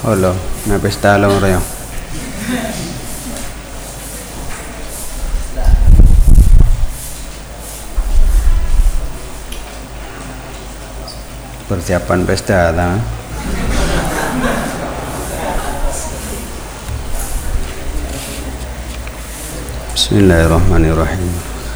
Halo, na pesta long rayo. Persiapan pesta ta. Bismillahirrahmanirrahim.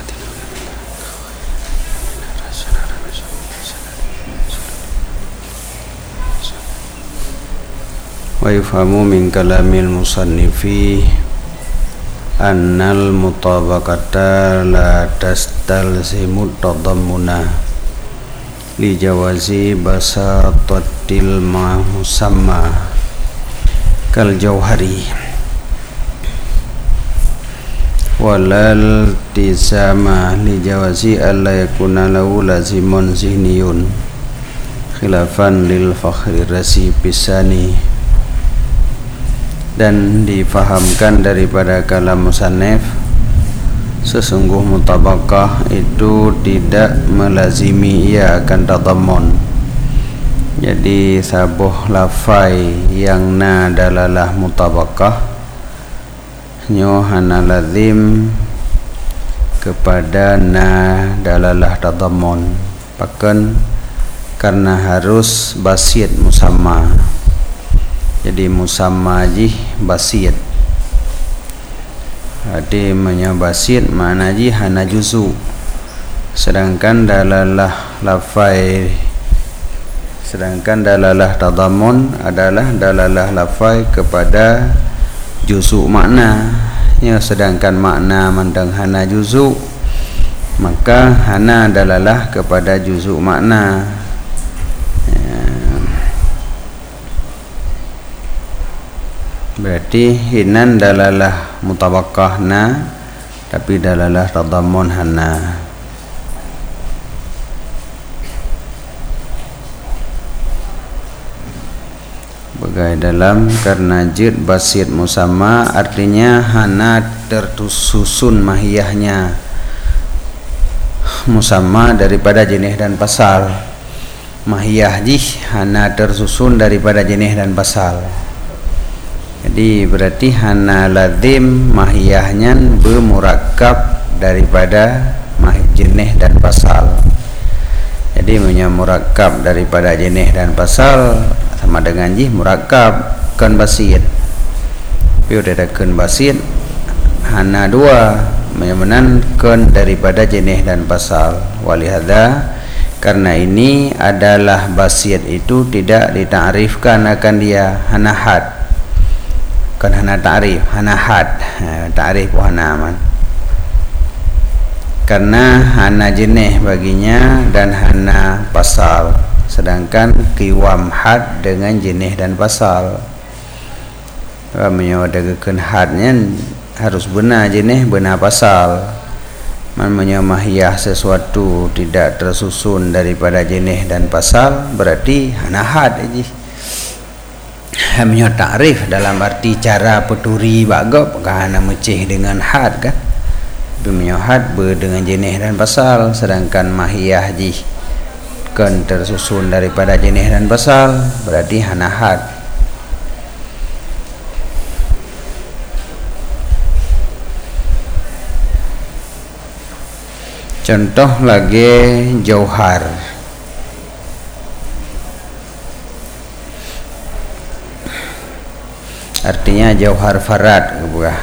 Wa yufhamu min kalamil musannifi annal mutabaqata la tastalzimu tadammuna li jawazi basatatil musamma kal jauhari walal tizama li jawazi alla yakuna lahu lazimun zihniyun khilafan lil fakhri rasi pisani. Dan difahamkan daripada kalam musannif, sesungguh mutabaqah itu tidak melazimi ia akan tadammun. Jadi sabuh lafai yang na dalalah mutabaqah nyo hana lazim kepada na dalalah tadammun, bahkan karena harus basit musamma. Jadi musamma jih basit. Jadi menyabasit makna jih hana juzu. Sedangkan dalalah tadammun adalah dalalah lafai kepada juzu makna. Ya, sedangkan makna mandang hana juzu, maka hana dalalah kepada juzu makna. Berarti hinan dalalah mutabaqah na, tapi dalalah tadammun hana. Bagai dalam karena jid basit musamma, artinya hana tersusun mahiyahnya musamma daripada jenis dan pasal. Mahiyah jih hana tersusun daripada jenis dan pasal. Jadi berarti hana lazim mahiyahnya bermurakkab daripada jenis dan pasal. Jadi murakkab daripada jenis dan pasal sama dengan jih murakkab kan basit. Tapi udah ada kan basit hana dua menyamanan kan daripada jenis dan pasal. Walihada karena ini adalah basit itu tidak ditakrifkan akan dia hana had. Kan hana ta'rif, hana had, ta'rif hana aman. Karena hana jenis baginya dan hana pasal. Sedangkan qiwam had dengan jenis dan pasal. Menyawadakan hadnya harus benar jenis, benar pasal. Menyamahiyah sesuatu tidak tersusun daripada jenis dan pasal, berarti hana had aja. Hanya takrif dalam arti cara peturi bagap kerana mecih dengan had kan. Dunia had dengan jenis dan pasal, sedangkan mahiyah jih kan tersusun daripada jenis dan pasal, berarti hana had. Contoh lagi jauhar. Artinya jauhar farad buah.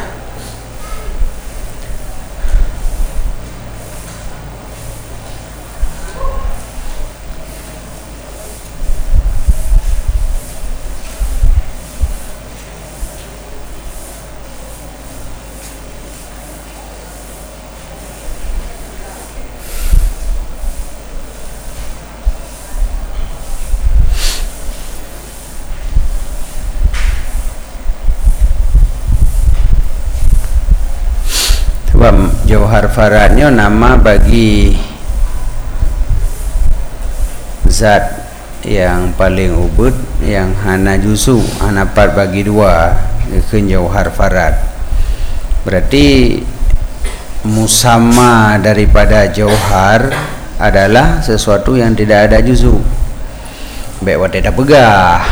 Jauhar faradnya nama bagi zat yang paling ubud, yang hana juzu, hana part bagi dua, itu jauhar farad. Berarti musamma daripada jauhar adalah sesuatu yang tidak ada juzu. Baik wadah dah pegah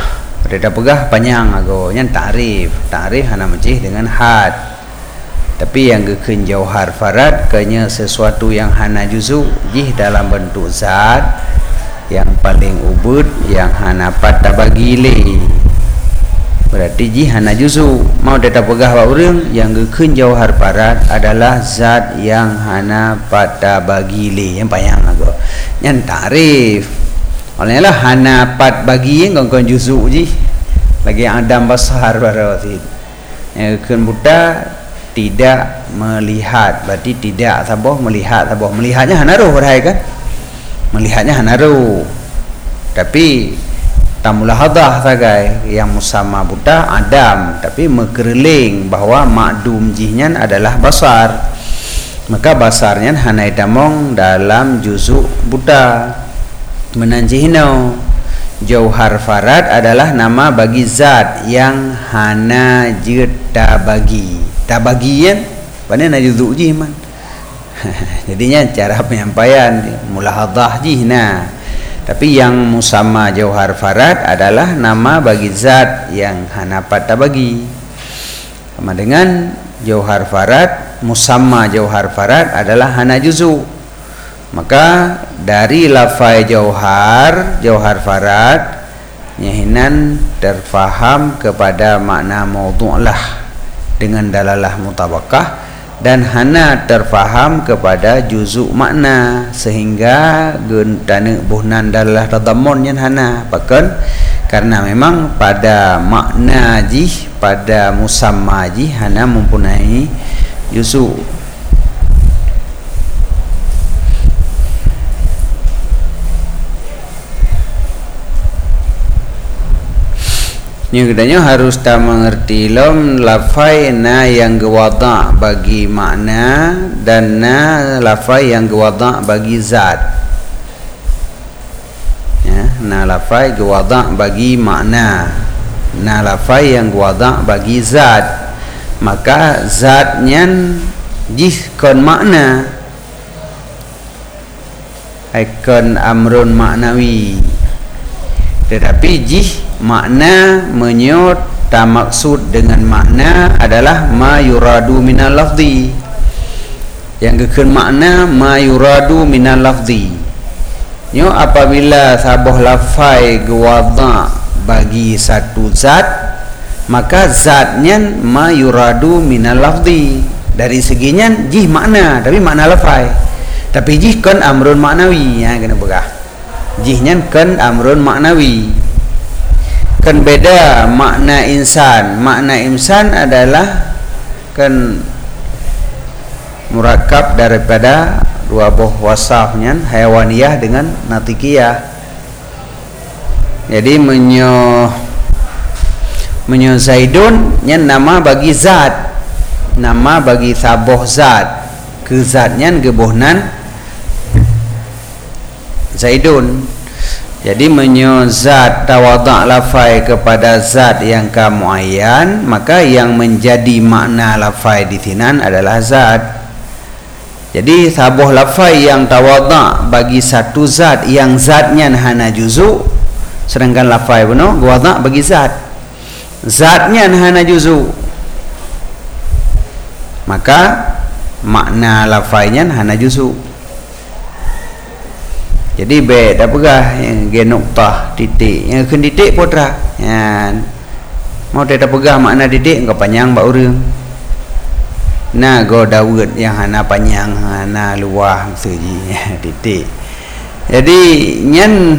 Pada pegah panjang ago nyan ta'rif hana mencih dengan had. Tapi yang gekeun jauhar farad kanya sesuatu yang hana juzu jih dalam bentuk zat yang paling ubud yang hana pada bagile. Berarti jih hana juzu. Mau data pegah wa urang yang gekeun jauhar farad adalah zat yang hana pada bagile yang panjang ago nyan ta'rif. Olehlah hana pat bagi ngongkon juzu ji lagi adam besar berarti keun buta tidak melihat berarti tidak saboh melihatnya hana ruh berhai kan melihatnya hana ruh tapi tamulahadah sagai yang musama buta adam tapi mekerling bahwa makdum jihnya adalah basar maka basarnya hana idamong dalam juzuk buta menanjihno. Jauhar farad adalah nama bagi zat yang hana jeta bagi tabagian pada na juzuk ji man. Jadinya cara penyampaian mulahadhah ji nah. Tapi yang musamma jauhar farad adalah nama bagi zat yang hana pada bagi. Sama dengan jauhar farad, musamma jauhar farad adalah hana juzuk. Maka dari lafai jauhar farad nyahinan terfaham kepada makna maudhu'lah dengan dalalah mutabakah dan hana terfaham kepada juzuk makna sehingga gentane buhnan dalalah tadammun yang hana bahkan karena memang pada makna jih pada musamma jih hana mempunyai juzuk. Yang kedanya harus tak mengerti lom lafai na yang gewada bagi makna dan na lafai yang gewada bagi zat. Ya, na lafai gewada bagi makna, na lafai yang gewada bagi zat. Maka zatnya jih kon makna, ikon amrun maknawi. Tetapi jih makna menyot tak maksud dengan makna adalah ma yuradu minal lafzi. Yang kekeun makna ma yuradu minal lafzi. Nyo apabila sabuh lafai gewada bagi satu zat maka zatnya ma yuradu minal lafzi. Dari seginya jih makna tapi makna lafai. Tapi jih kan amrun maknawi ya kena begah. Jihnya kan amrun maknawi. Kan beda makna insan. Makna insan adalah kan murakab daripada dua buah wasafnya hayawaniyah dengan natikiyah. Jadi menyo Zaidun nya nama bagi zat, nama bagi saboh zat, ke zatnya gebuhnan Zaidun. Jadi menyo zat tawadha' lafai kepada zat yang kamuayyan, maka yang menjadi makna lafai di sinan adalah zat. Jadi sabuh lafai yang tawadha' bagi satu zat yang zatnya hana juzu, sedangkan lafai benar tawadha' bagi zat, zatnya hana juzu, maka makna lafainya hana juzu. Jadi beda pegah yang genuktah titik yang keun titik potra yan mau tidak pegah makna titik engkau panjang mbak urang na go dawud yang hana panjang hana luah seji titik. Jadi nyen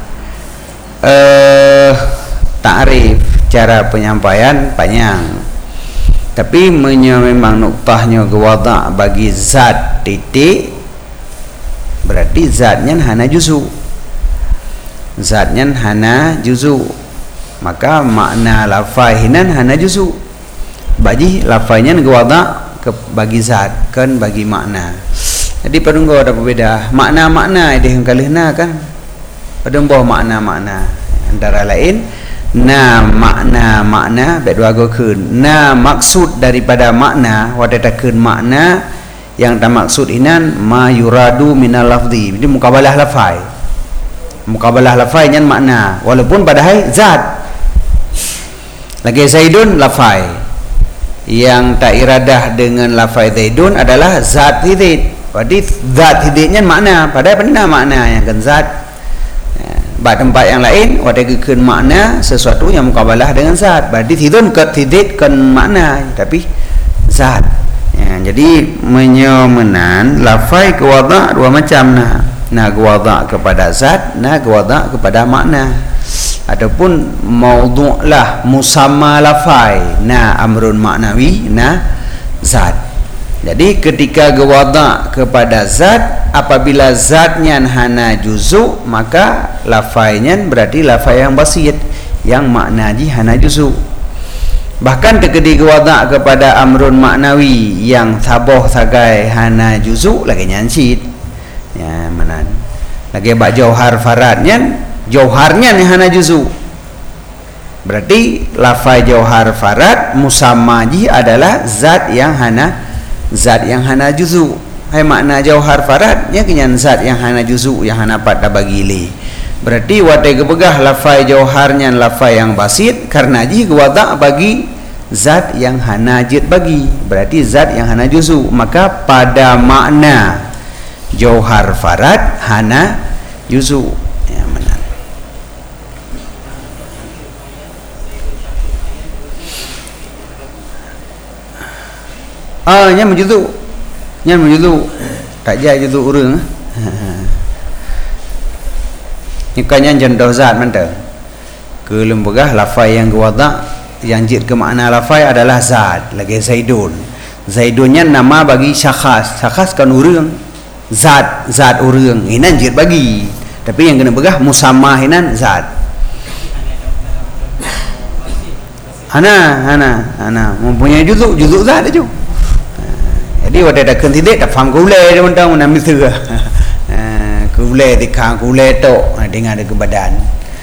ta'rif cara penyampaian panjang tapi memang nuktahnya gewada bagi zat titik berarti zatnya hana juzu, zatnya hana juzu, maka makna lafainan hana juzu bagi lafainya gewada ke bagi zat kan bagi makna. Jadi padunggo ada berbeda makna-makna ide yang kalihna kan padunggo makna-makna antara lain na makna bedua go keun na maksud daripada makna wadatakeun makna yang tak maksud inan ma yuradu minal lafzi. Jadi mukabalah lafai nya makna walaupun padahal zat Lagi Zaidun lafai yang tak iradah dengan lafai Zaidun adalah zat hidid. Berarti zat hididnya makna, padahal benda makna yang kan zat. Pada tempat yang lain wadah kekeun makna sesuatu yang mukabalah dengan zat. Berarti hidun ke hidid kan makna tapi zat. Jadi menyomenan lafai ke wada' dua macam nah wada' kepada zat, wada' kepada makna. Adapun maudhu' lah musamma lafai, amrun maknawi, zat. Jadi ketika wada' kepada zat, apabila zatnya hana juzu, maka lafainya berarti lafai yang basit, yang makna ji hana juzu. Bahkan ketika wada' kepada amrun maknawi yang saboh sagai hana juzu lagi nyansit. Ya manan. Lagi bak jauhar faradnya, jauharnya ni hana juzu. Berarti lafai jauhar farad musamma ji adalah zat yang hana juzu. Hai makna jauhar farad nya kenyan zat yang hana juzu, yang hana pada bagi li. Berarti wadah kebegah lafai jauharnya lafai yang basit karena ji wada' bagi zat yang hana jid bagi. Berarti zat yang hana juzu, maka pada makna jauhar farad hana juzu. Ya benar. Nya menjuzu tak jaya juzu urang. Nikahnya contoh zat mana? Ke lembegah lafai yang wada' yang jid ke makna lafai adalah zat. Lagi Zaidun, Zaidunnya nama bagi syakhas kan urang, zat urang inan jid bagi, tapi yang kena begah musamma inan zat. Hana mempunyai juzu zat aja. Jadi wadah dah kan tidak tak faham kulai dia mentang menambil terah. Kulai di kang kulai tok dengan ada ke badan.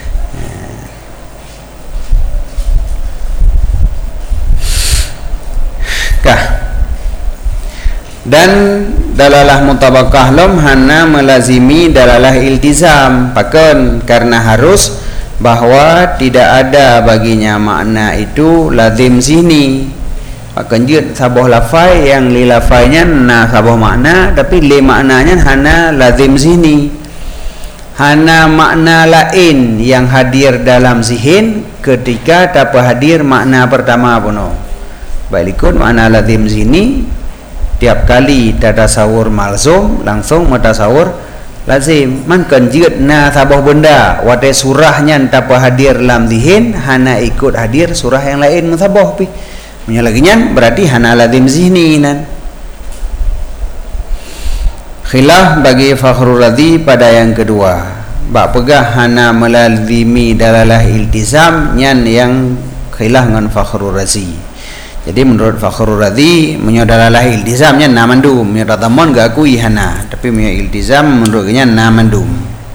Dan dalalah mutabakah lom hana melazimi dalalah iltizam, pakan karena harus bahwa tidak ada baginya makna itu lazim sini. Pakan jid saboh lafai yang li lafainya saboh makna tapi li maknanya hana lazim sini. Hana makna lain yang hadir dalam zihin ketika tak hadir makna pertama puno. Balikun makna lazim sini tiap kali tasawur malzum langsung matasawur lazim. Man kan jid saboh benda wate surahnya tak hadir dalam zihin hana ikut hadir surah yang lain saboh pi. Menyalaginya berarti hana lazim zihni nan. Khilaf bagi Fakhrul Razi pada yang kedua. Bak pegah hana melazimi dalalah iltizam nyan yang khilaf dengan Fakhrul Razi. Jadi menurut Fakhrul Razi menyodalalah iltizamnya namandum, menyodatamun gak akui hana, tapi menyo iltizam menurutnya namandum.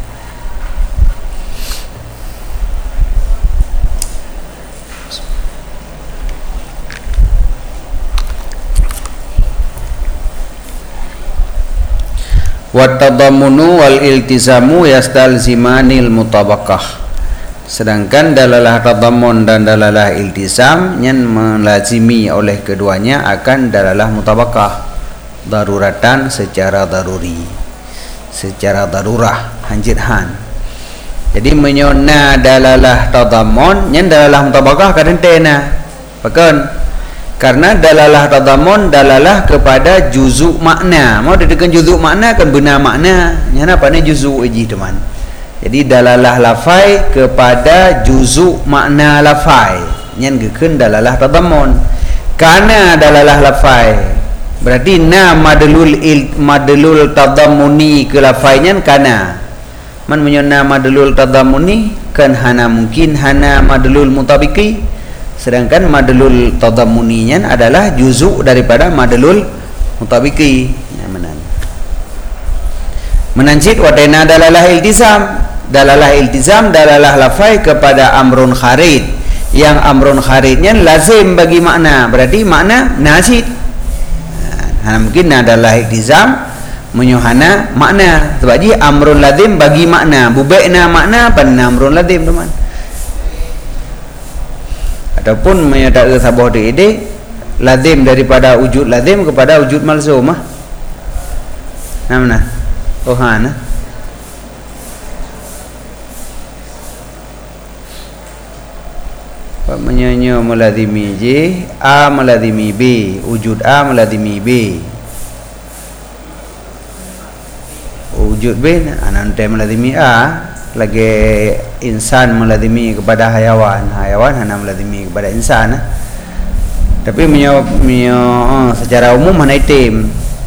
Wattadamunu wal iltizamu yastalzimanil mutabakah. Sedangkan dalalah tadamun dan dalalah iltizam yang melazimi oleh keduanya akan dalalah mutabakah, daruratan secara daruri, secara darurah hanjithan. Jadi menyona dalalah tadamun yang dalalah mutabakah kadentena pakan. Karena dalalah tadamun dalalah kepada juzuk makna. Mau dedekan juzuk makna kan benar makna. Yang apa ni juzuk uji teman. Jadi dalalah lafai kepada juzuk makna lafai. Yang gekeun dalalah tadamun. Karena dalalah lafai berarti madlul tadamuni ke lafainya kana. Man menyona madlul tadamuni kan hana mungkin hana madlul mutabiki. Sedangkan madlul tadamuninya adalah juzuk daripada madlul mutabiki. Ya menan. Menancit wadena dalalah iltizam. Dalalah iltizam dalalah lafai kepada amrun kharid. Yang amrun kharidnya lazim bagi makna. Berarti makna nasid. Mungkin adalah iltizam menyuhana makna. Sebab ji amrun lazim bagi makna. Bubaikna makna pan amrun lazim teman. ataupun tak ada sabah ide lazim daripada wujud lazim kepada wujud malzum mana menyanyi melazimi J, A melazimi B, wujud A melazimi B, wujud B nanti melazimi A, lagi insan melazimi kepada hayawan, hayawan hana melazimi kepada insan. Tapi secara umum hana itim.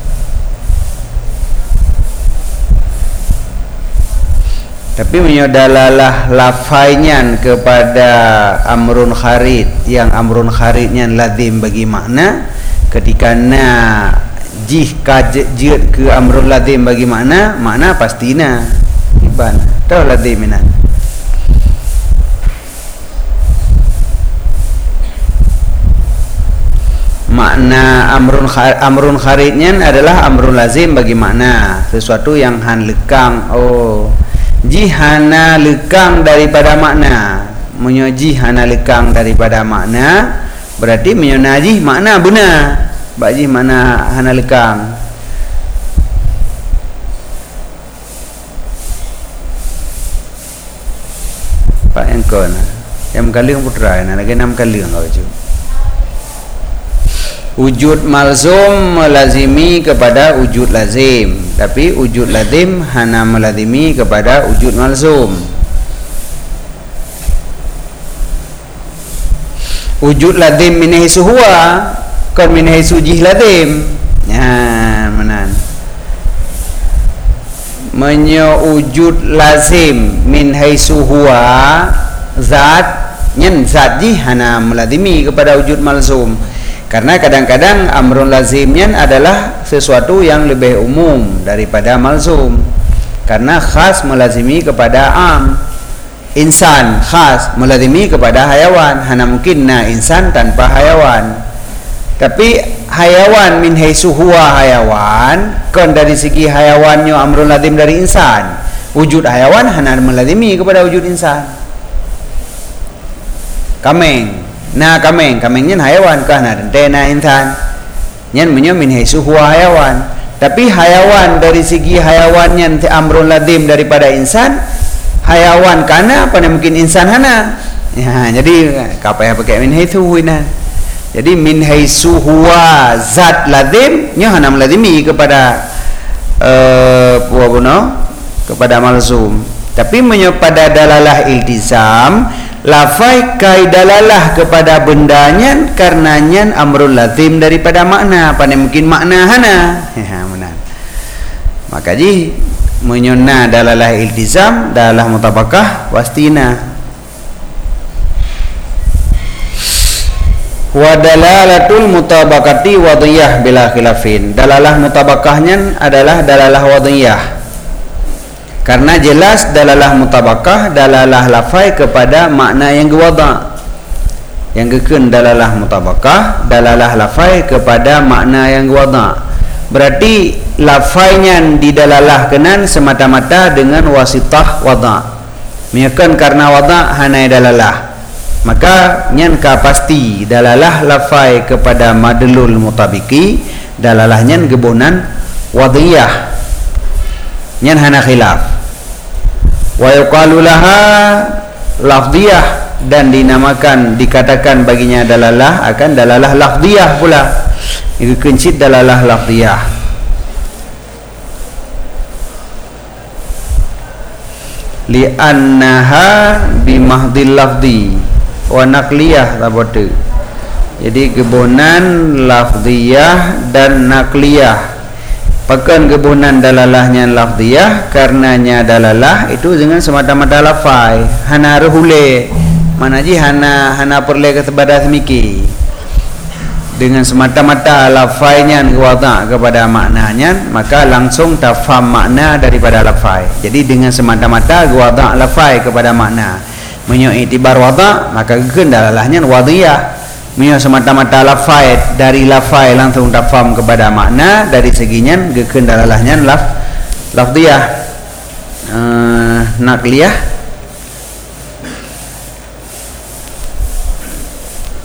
Tapi dalalah lafainya kepada amrun kharid, yang amrun kharidnya lazim bagi makna, ketika jih kajid ke amrun lazim bagi makna pastina iban tau lazim ina. Makna amrun kharidnya adalah amrun lazim bagi makna, sesuatu yang han lekang. Jihana lekang daripada makna, jihana lekang daripada makna berarti najih makna benar, bajih makna hana lekang. Pak yang kon yang kaliang putra lagi 6 kaliang kau cu. Wujud malzum melazimi kepada wujud lazim, tapi wujud lazim hana melazimi kepada wujud malzum. Wujud lazim min haisu huwa, kan min haisu jih lazim. Menan. Wujud lazim min haisu huwa zat, zat jih hana melazimi kepada wujud malzum. Karena kadang-kadang amrun lazimnya adalah sesuatu yang lebih umum daripada malzum. Karena khas melazimi kepada am. Insan khas melazimi kepada hayawan. Hana mungkin insan tanpa hayawan. Tapi hayawan min haisu huwa hayawan, kan dari segi hayawannya amrun lazim dari insan. Wujud hayawan hana melazimi kepada wujud insan. Kameng kamengnya hayawan kah dena insan nyan min haisu huwa hayawan, tapi hayawan dari segi hayawannya amrun lazim daripada insan, hayawan kana pada mungkin insan hana. Jadi apa yang pakai min haisu huwa, jadi min haisu huwa zat lazim nya hana melazimi kepada kepada malzum. Tapi pada dalalah iltizam, lafai kai dalalah kepada bendanya karenanya amrul lazim daripada makna, pada mungkin makna hana. Benar. Maka menyona dalalah iltizam, dalalah mutabakah wastina. Wa dalalatul mutabakati wadiyah bila khilafin. Dalalah mutabakahnya adalah dalalah wadiyah. Karena jelas dalalah mutabakah, dalalah lafai kepada makna yang gewada. Yang geken dalalah mutabakah, dalalah lafai kepada makna yang gewada. Berarti lafainya didalalah kenan semata-mata dengan wasitah wada. Miakan karena wada hanai dalalah. Maka nyanka pasti dalalah lafai kepada madlul mutabiki, dalalahnya gebonan wadiyah. Nyan hana khilaf. Wa yuqalu laha lafdhiyah, dan dinamakan dikatakan baginya dalalah akan dalalah lafdhiyah pula. Itu kencit dalalah lafdhiyah. Li annaha bimahdil lafdhi wa naqliyah tabote. Jadi kebonan lafdhiyah dan naqliyah. Pakan kebunan dalalahnya lafdiyah, karenanya dalalah itu dengan semata-mata lafai hana rehule, mana hana perle kepada semiki, dengan semata-mata lafainya wada kepada maknanya, maka langsung tafham makna daripada lafai. Jadi dengan semata-mata wada lafai kepada makna, itibar wada, maka dalalahnya wadiyah. Semata-mata lafai, dari lafai langsung tafham kepada makna, dari seginya kekendalalahnya lafdiyah. Nakliyah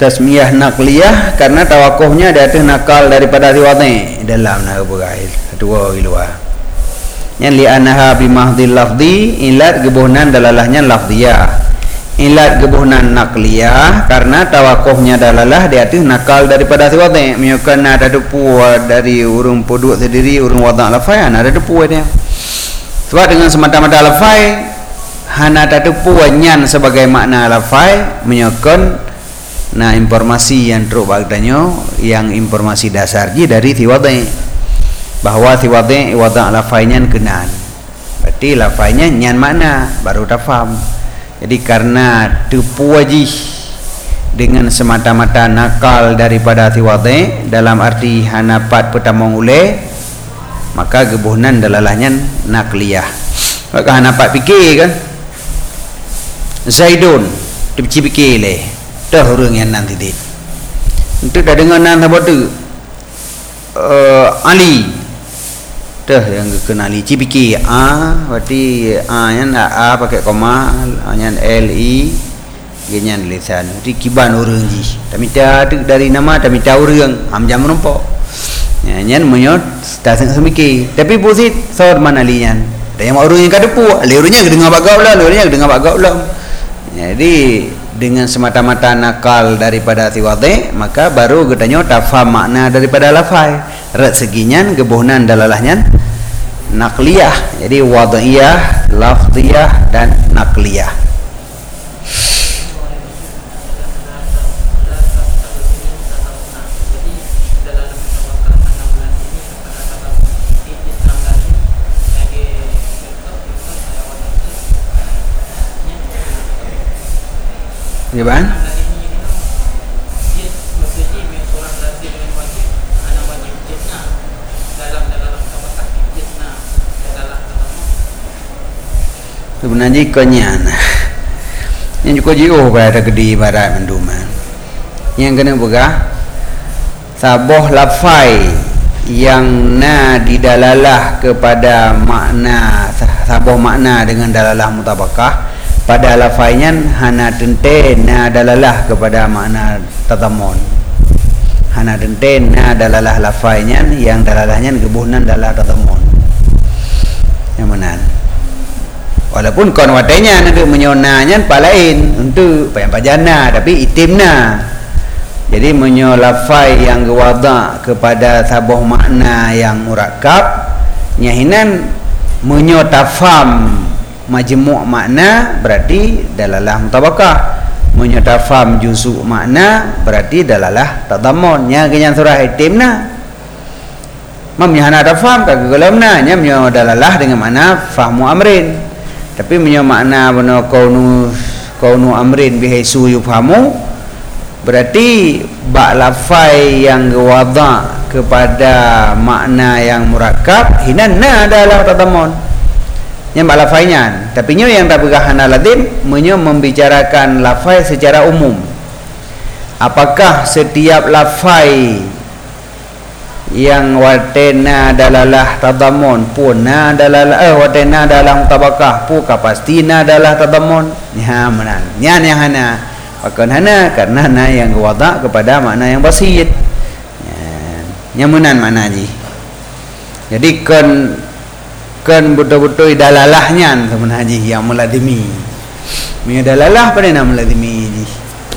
tasmiyah naqliyah karena tawakufnya di atas nakal daripada riwayat dalam nak berakhir dua luar yang li annaha bi mahdhil lafzi ilat gebuhnan dalalahnya lafziyah ilat gebuhnan naqliyah karena tawakufnya dalalah di atas nakal daripada riwayat menyukan ada depu dari urung poduk sendiri urung wadah lafai ada depu dia sebab dengan semata-mata lafai hana depu nyan sebagai makna lafai menyukan nah informasi yang teruk bagdanya yang informasi dasar je dari tiwadai bahawa tiwadai wada' lafainya kenan berarti lafainya nyan makna baru tak faham jadi karena tipu wajih dengan semata-mata nakal daripada tiwadai dalam arti hanapat pertama ule maka gebuhnan dalalahnya nakliyah maka hanapat fikir kan Zaidun dipikir leh dah orang yang nanti dia untuk dah dengar nan apa tu Ali dah yang kenali cipiki berarti yang A pakai koma yang LI genyan lisan di kiban orang ji tapi tu dari nama tapi tahu orang jam nampak yang menyot dah semiki tapi pusit sor mana lian dah yang orang yang kadepu orangnya dengar bagau lah orangnya dengar bagau lah jadi dengan semata-mata nakal daripada tiwadai maka baru katanya tafham makna daripada lafai rat seginya gebuhnan dalalahnya nakliyah jadi wadhiyah lafziyah dan nakliyah ya bang sebenarnya konyan yang juga jauh pada gede barat menduman yang kena begah saboh lafai yang na didalalah kepada makna saboh makna dengan dalalah mutabakah pada lafainya hana tente na dalalah kepada makna tatamun hana tente na dalalah lafainya yang dalalahnya gebuhnan dalalah tatamun yang mana walaupun kon watenya nanti menyonanya palain untuk payang pajana tapi itimna jadi menyo lafai yang gewada kepada sabuh makna yang murakab nyahinan menyo tafam majmu' makna berarti dalalah mutabakah menyo tafam juzuk makna berarti dalalah tadammun nya kenyan surah itimna mam nyahana tafam kagalamna nya menyo dalalah dengan makna fahmu amrin tapi menyo makna bana kaunu amrin bihaisu yufhamu berarti ba lafai yang gewada kepada makna yang murakab hinanna adalah tadamun yang ba lafainya tapi nyo yang tak berhana lazim menyo membicarakan lafai secara umum apakah setiap lafai yang watena dalalah tadamun pun na dalalah watena dalam tabakah puka pastina adalah tadamun ya menan nya yang hana akan hana karena na yang wada kepada makna yang basit nya menan makna ji jadi kan betul-betul dalalahnya teman haji yang meladimi punya dalalah pada nama meladimi ji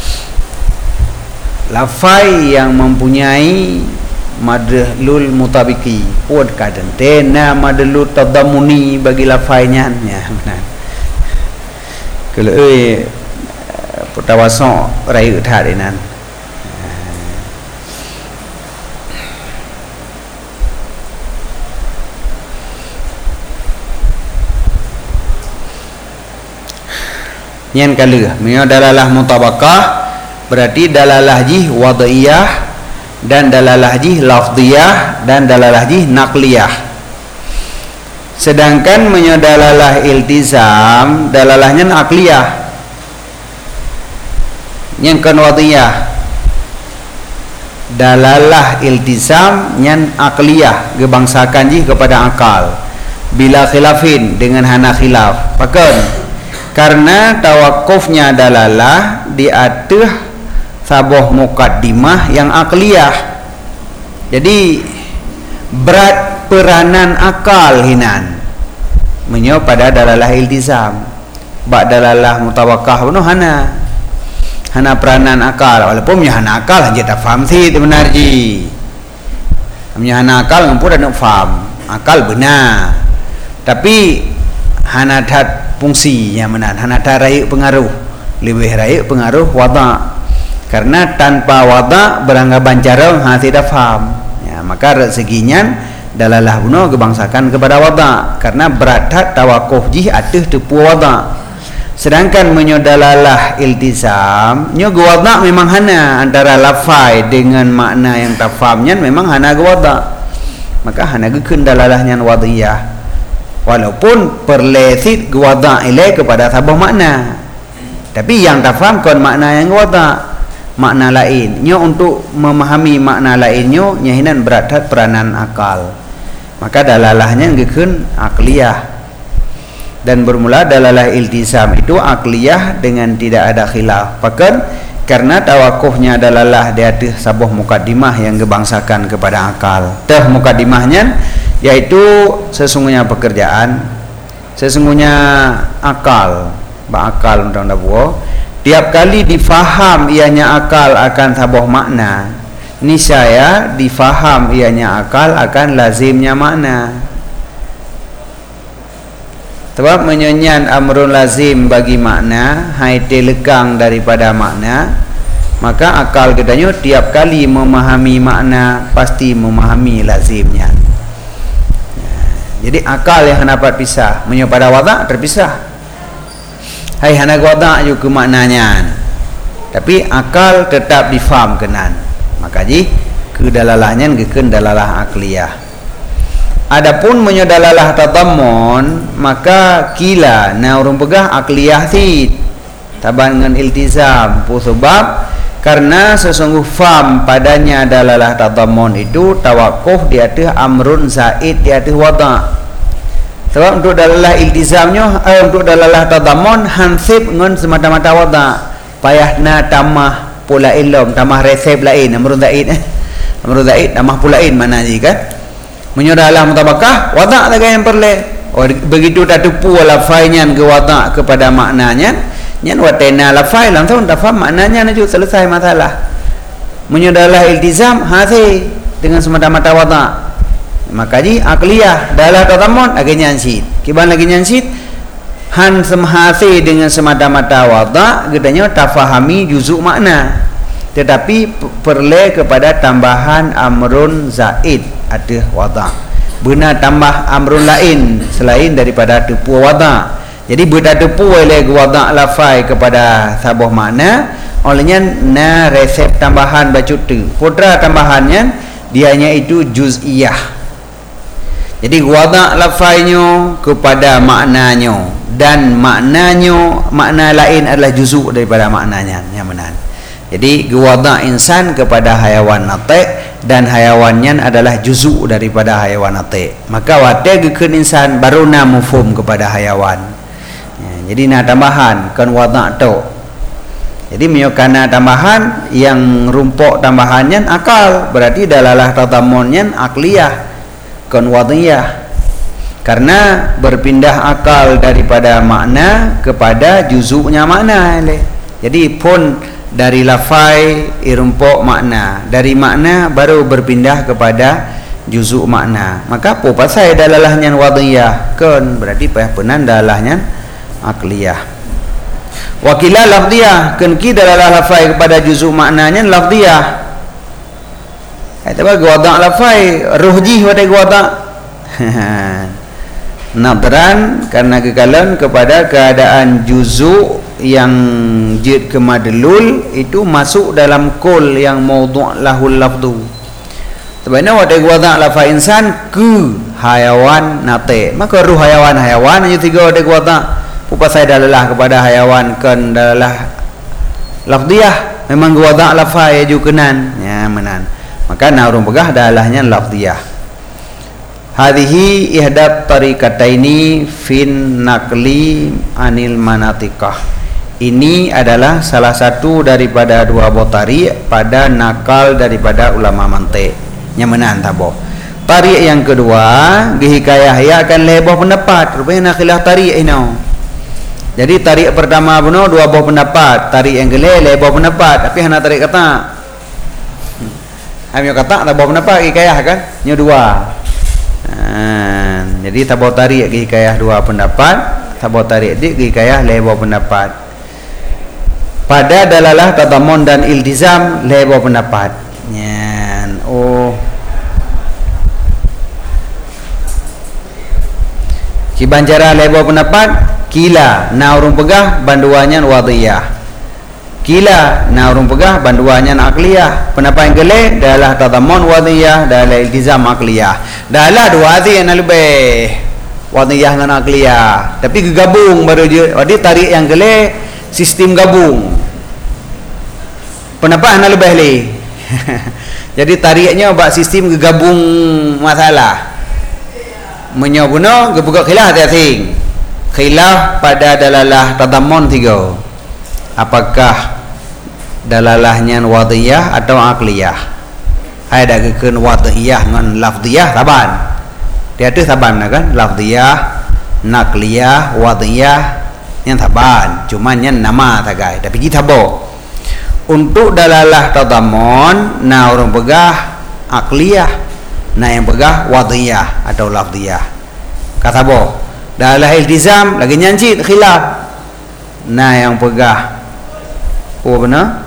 lafai yang mempunyai madlul mutabiki pun kadang tena madlul tadamuni bagi lafainya ya benar kalau putawasok rayu thadinan yang kali menyo dalalah mutabakah berarti dalalah ji wadhiyah dan dalalah ji lafdiyah dan dalalah ji nakliyah sedangkan menyo dalalah iltizam dalalahnya akliyah yang kan wadhiyah dalalah iltizam yang akliyah gebangsakan ji kepada akal bila khilafin dengan hana khilaf pakan karena tawakufnya dalalah di atas sabuh mukaddimah yang akliyah. Jadi berat peranan akal hinan menyo pada dalalah iltizam, bak dalalah mutawakah penuh hana peranan akal, walaupun punya hana akal hanya tak faham sih benar ji, punya hana akal ngampun dan faham akal benar, tapi hana dat fungsi yang benar, hana dat raih pengaruh, lebih raih pengaruh wada, karena tanpa wada beranggapan carang tidak faham ya, maka rezekinya dalalah buno kebangsakan kepada wada, karena berat tawakuh jih atuh tepu wada. Sedangkan menyodalalah iltizam nyo wada memang hana antara lafai dengan makna yang tak fahamnya memang hana wada, maka hana gekeun dalalahnya wadiyah, walaupun perlesit wada ilai kepada sabah makna, tapi yang tak faham kon makna yang wada, makna lain nyo untuk memahami makna lainnya nyahinan berat peranan akal, maka dalalahnya gekeun akliyah. Dan bermula dalalah iltizam itu akliyah dengan tidak ada khilaf, bahkan karena tawakuhnya dalalah di atas sabuh mukaddimah yang gebangsakan kepada akal. Teh mukaddimahnya yaitu sesungguhnya pekerjaan, sesungguhnya akal, bakal undang dabuo. Tiap kali difaham ianya akal akan sabuh makna, niscaya difaham ianya akal akan lazimnya makna. Sebab menyonyan amrun lazim bagi makna, haite lekang daripada makna, maka akal katanya tiap kali memahami makna pasti memahami lazimnya. Jadi akal yang dapat pisah, menyopada wada terpisah. Hai hana wada juga maknanya, tapi akal tetap difaham kenan. Maka ji kedalalahnya gekeun dalalah akliyah. Adapun menyodalalah tadammun, maka kila na urung pegah akliyah tid taban dengan iltizam pu sebab karena sesungguh faham padanya dalalah tadammun itu tawakkuf di atas amrun zaid di atas wada. Sebab untuk dalalah iltizamnya untuk dalalah tadammun hansib ngan semata-mata wada, payahna tamah pula ilm tamah resep lain amrun zaid amrun zaid tamah pula lain mana ji kan menyodalah mutabakah wada lagi yang perle. Oh, begitu tak tepu lafainya ke wada kepada maknanya nyan watena lafai langsung tak faham maknanya naju selesai masalah. Menyodalah iltizam hati dengan semata-mata wada, maka ji akliyah dalah tatamun lagi nyansit kiban lagi nyansit han semhasi dengan semata-mata wada gedanya tak fahami juzuk makna, tetapi perle kepada tambahan amrun zaid ada wada, benar tambah amrun lain selain daripada tepu wada. Jadi benda tepu oleh wada lafai kepada sabuh makna, olehnya na resep tambahan bacut tu putra tambahannya dianya itu juz'iyah. Jadi wada lafainya kepada maknanya dan maknanya makna lain adalah juzuk daripada maknanya yang benar. Jadi wada insan kepada hayawan natik dan hayawannya adalah juzuk daripada hayawan natik, maka wate gekeun insan baru na mufhum kepada hayawan ya, jadi na tambahan kan wada tu. Jadi menyokana tambahan yang rumpuk tambahannya akal, berarti dalalah tatamunnya akliyah kan wadiyah, karena berpindah akal daripada makna kepada juzuknya makna. Jadi pun dari lafai irumpok makna, dari makna baru berpindah kepada juzuk makna, maka apa pasal dalalahnya wadiyah kan berarti penan dalalahnya akliyah. Wakila lafdiyah kan ki dalalah lafai kepada juzuk maknanya lafdiyah. Kata bagi wada lafai ruhji wadai wada nadran karena kekalan kepada keadaan juzuk yang jid ke madlul itu masuk dalam kul yang maudhu' lahul lafdu. Sebenarnya wadai wada lafa insan ke hayawan nate, maka ruh hayawan hanya tiga wadai wada pupa saya dalalah kepada hayawan kan dalalah lafdiyah memang wada lafa ya jukenan ya menan, maka naurung pegah dalahnya lafdiyah. Hadhihi ihdab tariqataini fin naqli anil manatikah. Ini adalah salah satu daripada dua buah tarik pada nakal daripada ulama mantik. Yang menan tabo. Tarik yang kedua, gihikayah ya akan lebih pendapat. Rupanya nak khilaf tarik ini. Jadi tarik pertama benar dua buah pendapat. Tarik yang kedua lebih pendapat. Tapi hana tarik kata. Kami kata tak buah pendapat gihikayah kan? Nyo dua. Jadi tabo tarik gihikayah dua pendapat. Tabo tarik dik gihikayah lebih pendapat. Pada dalalah tadamun dan iltizam lebih pendapat. Nyan. Oh. Cibanjara lebo pendapat kila na urung pegah banduannya wadiyah. Kila na urung pegah banduannya akliyah. Pendapat yang gele adalah tadamun wadiyah adalah iltizam akliyah. Adalah dua hati yang lebih wadiyah dengan akliyah. Tapi gabung baru je. Jadi tarik yang gele sistem gabung. Pendapat yang lebih le. Jadi tariknya bak sistem gabung masalah. Menyobuna gebuka khilaf hati-hati. Khilaf pada dalalah tadamun tiga. Apakah dalalahnya wadiyah atau akliyah? Ada kekeun wadiyah dengan lafdiyah taban. Dia tu taban kan? Lafdiyah, nakliyah, wadiyah yang taban. Cuma yang nama tagai. Tapi kita bo. Untuk dalalah tadamun, na orang pegah akliyah. Nah yang pegah wadiyah atau lafdiyah. Kata boh. Dalam iltizam lagi nyancit khilaf. Nah yang pegah oh benar?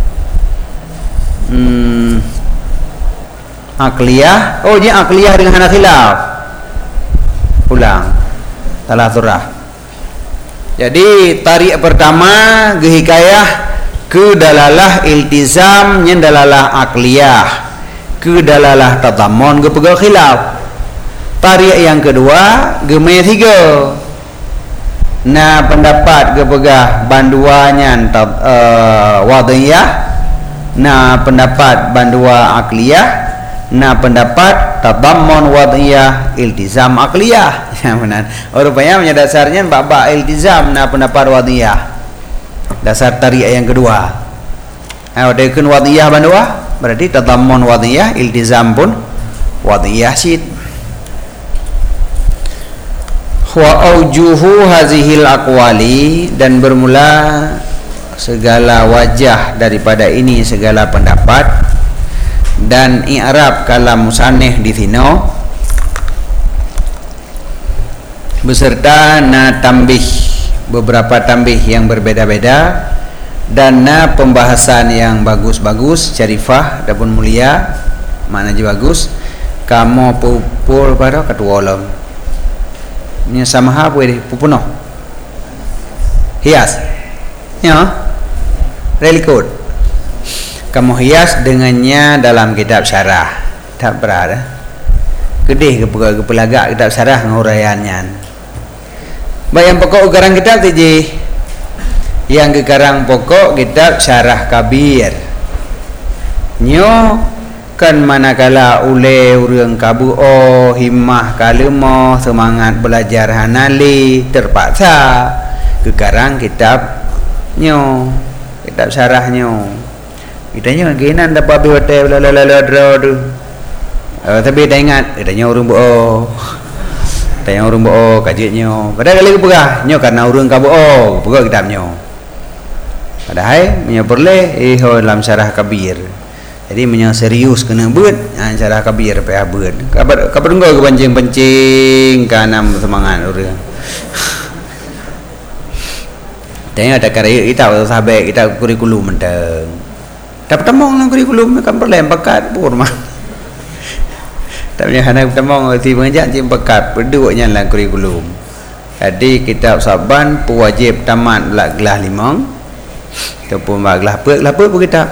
Akliyah. Oh dia akliyah dengan hana khilaf. Ulang. Salah surah. Jadi tarik pertama gihikayah ke dalalah iltizam yang dalalah akliyah. Ke dalalah tadamun ke pegang khilaf. Tarik yang kedua gemeh tiga. Nah pendapat ke pegang banduannya wadiyah. Nah pendapat bandua akliyah. Nah pendapat tadamun wadiyah iltizam akliyah. Yang benar. Rupanya dasarnya bab iltizam nah pendapat wadiyah. Dasar tarik yang kedua. Ada kun wadiyah bandua. Berarti tadamun wadiyah, iltizam pun wadiyah sid. Wa aujuhu hazihil aqwali, dan bermula segala wajah daripada ini segala pendapat dan i'rab kalam musannif di sini beserta na tambih, beberapa tambih yang berbeda-beda dan na pembahasan yang bagus-bagus, syarifah dan mulia, mana je bagus. Kamu pupul pada ketua alam ni sama apa ini pupuno hias ya relikod kamu hias dengannya dalam kitab syarah tak berada gede kepelagak kitab syarah nguraiannya bayang pokok ugaran kitab tiji yang kekarang pokok kitab syarah kabir nyo kan manakala ule urang kabu himmah kalemo semangat belajar hanali terpaksa kekarang kitab nyo kitab syarahnya kitanya ginan dapat hotel lalalala tu tapi dah ingat kitanya urang tanya urang kajitnya pada kali kepegah nyo karena urang kabu pegah kitabnya padahal menyo perle dalam syarah kabir. Jadi menyo serius kena beut syarah kabir payah beut kabar engkau ke pancing-pancing kanam semangat urang tanya ada karya kita sahabat kita kurikulum mentang dapat temong dalam kurikulum kan perlem pekat pur mah tak punya hana temong ti mengajak cim pekat berdua-nya dalam kurikulum. Jadi kitab saban wajib tamat gelah 5 ataupun gelah pe pun kita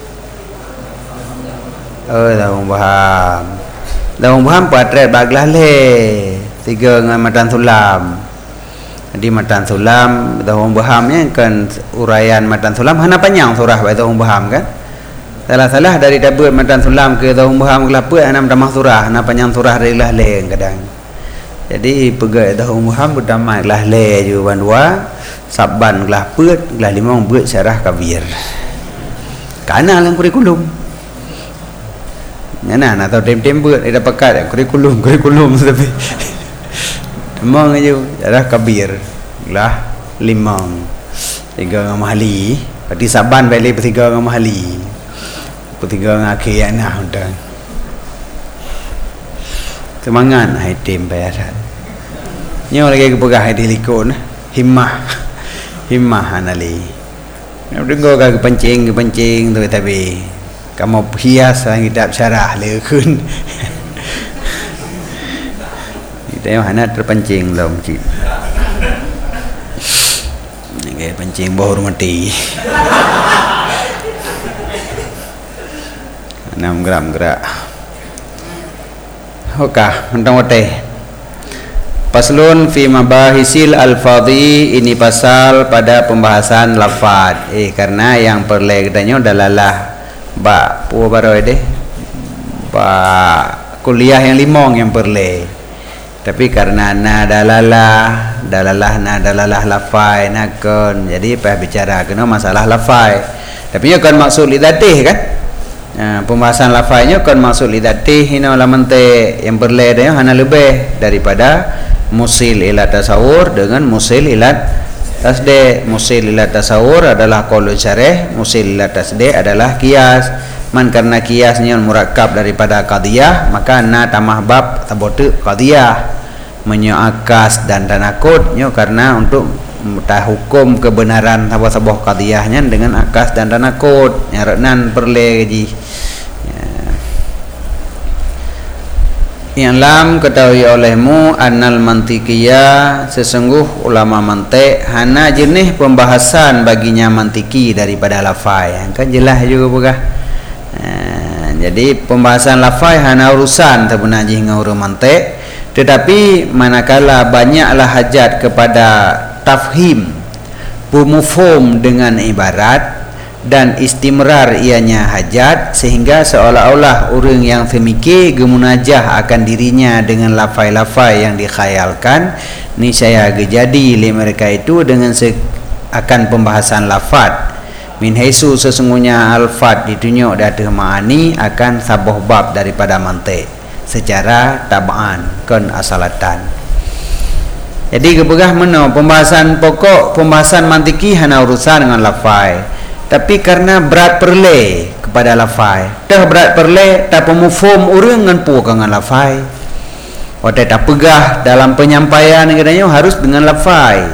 daung baham patret baglah le 3 dengan matan sulam. Di matan sulam daung bahamnya kan uraian matan sulam hana panjang surah bai daung baham kan salah-salah dari dabut matan sulam ke daung baham kelapa hana tambah surah hana panjang surah dari lah le kadang. Jadi pegai daung baham berdamai lah le ju bandua saban gelas beut gelas limau beut syarah kabir kana lang kurikulum ngana atau tem-tem beut ada pekat kurikulum tapi memang aja syarah kabir gelas limau 3 dengan mahali berarti saban balik 3 dengan mahali 3 dengan akhir nah udah semangat item bayaran nyo lagi kepegah di likon himmah anali dengar ke kepancing tu tapi kamu hias hidup syarah le kun kita hana terpancing dalam cik kayak pancing bau mati 6 gram gerak okah mentang wate Faslun fi mabahisil al-fadhi, ini pasal pada pembahasan lafaz. Karena yang perle katanya dalalah ba pu baroy deh. Ba kuliah yang limong yang perle. Tapi karena na dalalah lafaz nakon. Jadi pas bicara kena masalah lafaz. Tapi nya kan maksud lidatih kan? Pembahasan lafaznya kan maksud lidatih ino lamante yang perle dia hana lebih daripada musil ila tasawur dengan musil ila tasde. Musil ila tasawur adalah qaulun syarih, musil ila tasde adalah qiyas. Man karena qiyasnya murakkab daripada qadiyah, maka na tamah bab tabotu qadiyah menyoakas dan tanakudnya karena untuk hukum kebenaran sabah qadiyahnya dengan akas dan tanakud nyarenan perle ji. Yang lam ketahui olehmu annal mantikiyah, sesungguh ulama mantik hana jenis pembahasan baginya mantiki daripada lafai. Kan jelas juga bukan? Jadi pembahasan lafai hana urusan sebenarnya dengan urut mantik, tetapi manakala banyaklah hajat kepada tafhim, pemufhum dengan ibarat dan istimrar ianya hajat, sehingga seolah-olah orang yang semikir gemunajah akan dirinya dengan lafai-lafai yang dikhayalkan, ni saya jadi oleh mereka itu dengan akan pembahasan lafaz min haisu sesungguhnya al-fat ditunjuk dari ma'ani akan sabah bab daripada mantik secara tabaan kan asalatan. Jadi kebegah mana pembahasan pokok pembahasan mantiki hana urusan dengan lafai. Tapi karena berat perle kepada lafai, dah berat perle tak pemufhum orang dengan pu dengan lafai. Wadah tak pegah dalam penyampaian katanya harus dengan lafai.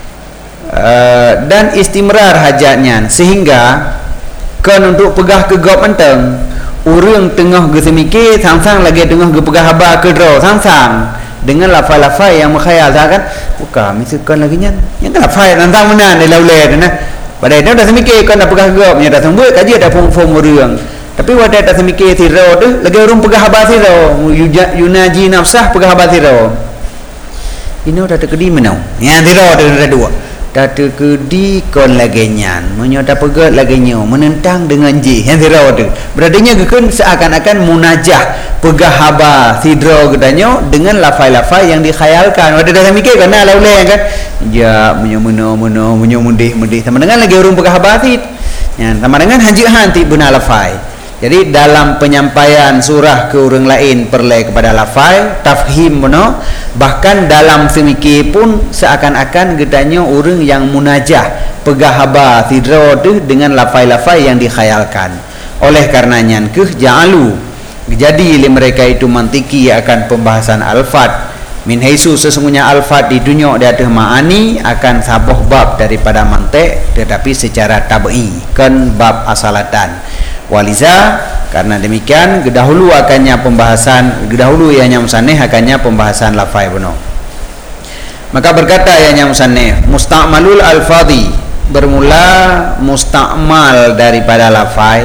Dan istimrar hajatnya sehingga kan untuk pegah ke gop menteng orang tengah gesemikir sang-sang lagi tengah gepegah haba ke draw sang-sang dengan lafai-lafai yang mengkhayal kan buka misalkan lagi nya yang lafai tentang mana di laule nah. Pada itu dah semikir kan dah pegah gop nya dah sambut kaji dah form orang. Tapi wadah dah semikir siro tu lagi orang pegah haba siro yunaji nafsah pegah haba siro. Ini dah terkedi menau. Yang siro dah dua. Dah terkedi kon lagi nyan, menyoda pegat lagi nyo menentang dengan ji. Yang siro tu. Beradanya gekun seakan-akan munajah pegah haba sidro gedanyo dengan lafai-lafai yang dikhayalkan. Wadah dah semikir kan nah lauleh kan. Ya menyo mendih sama dengan lagi urung pegah batit ya, sama dengan haji hanti benar lafai. Jadi dalam penyampaian surah ke orang lain perle kepada lafai tafhim benar, bahkan dalam semikir pun seakan-akan gedanya orang yang munajah pegah haba tidro tu dengan lafai-lafai yang dikhayalkan. Oleh karenanya ja'alu jadi mereka itu mantiki akan pembahasan al-fat min haisu sesungguhnya al-fat ditunjuk di atas ma'ani akan sabah bab daripada mantik tetapi secara tabi'i kan bab asalatan. Waliza karena demikian gedahulu akannya pembahasan gedahulu ianya musannif akannya pembahasan lafai benar. Maka berkata ianya musannif musta'malul al-fadhi, bermula musta'mal daripada lafai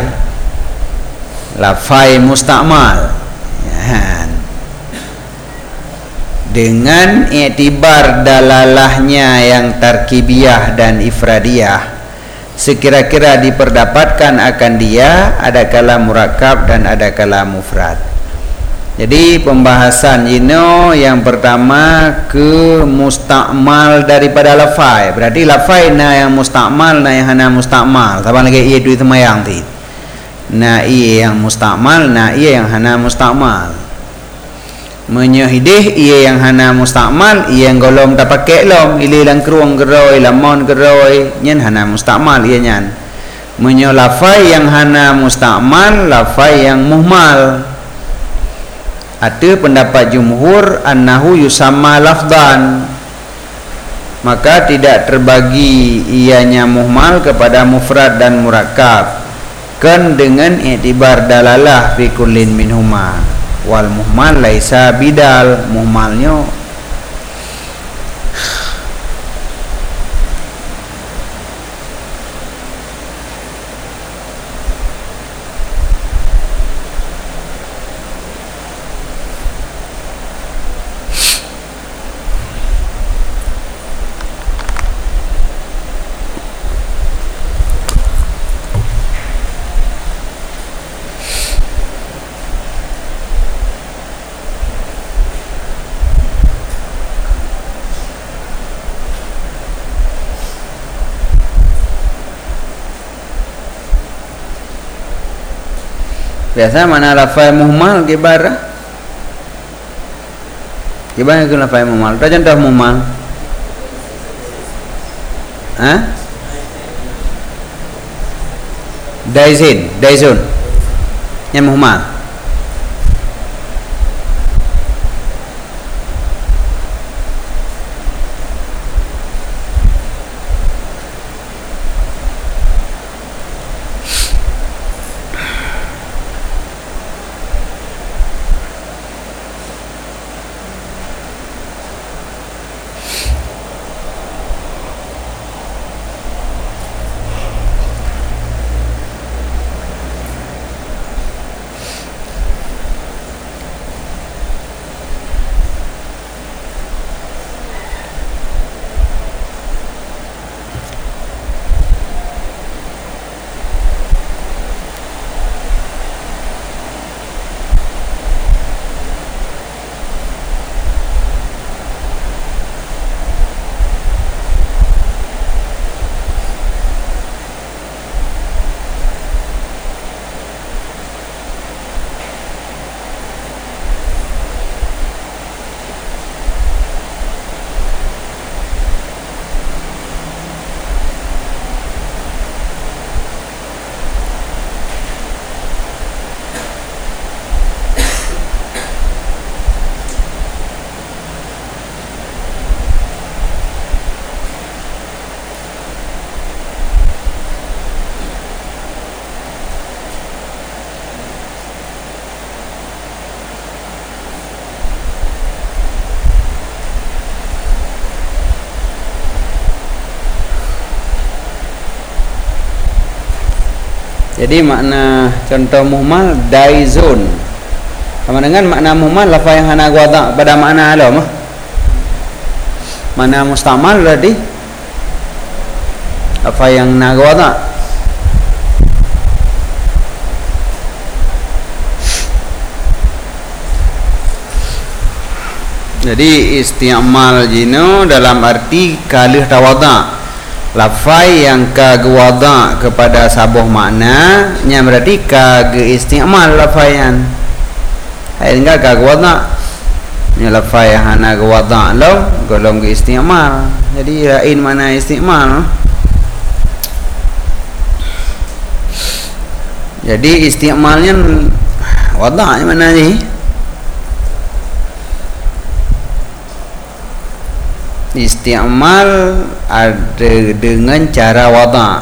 musta'mal dengan iktibar dalalahnya yang tarkibiyah dan ifradiyah, sekira-kira diperdapatkan akan dia ada kala murakkab dan ada kala mufrad. Jadi pembahasan ini yang pertama ke mustakmal daripada lafai. Berarti lafai na yang mustakmal na yang hana mustakmal. Taban lagi ia tu semayang ti. Na ia yang mustakmal, na ia yang hana mustakmal. Menyahidih ia yang hana mustakmal, ia yang golom tak pakai lom, ili lang keruang geroi, lamon geroi, nyen hana mustakmal ia nyan. Menyo lafai yang hana mustakmal, lafai yang muhmal. Ada pendapat jumhur annahu yusamma lafdan, maka tidak terbagi ianya muhmal kepada mufrad dan murakkab kan dengan iktibar dalalah fi kullin minhuma. Wal muhmal laisa bidal, muhmalnya biasa mana lafai muhmal kibar. Kibar ke lafai muhmal. Kita contoh muhmal. Daizun. Yang muhmal. Jadi makna contoh muhmal daizun sama dengan makna muhmal lafaz yang hana wada pada makna alam. Mana mustamal berarti lafaz yang hana wada. Jadi isti'mal jino dalam arti kalih tawada. Lafai yang kagwada kepada sabuh makna nya berarti kag isti'mal lafaian. Hai enggak kagwada. Nya lafai hana gwada lo golong ke isti'mal. Jadi lain mana isti'mal. Jadi isti'malnya wada mana ni? Isti'mal ada dengan cara wada.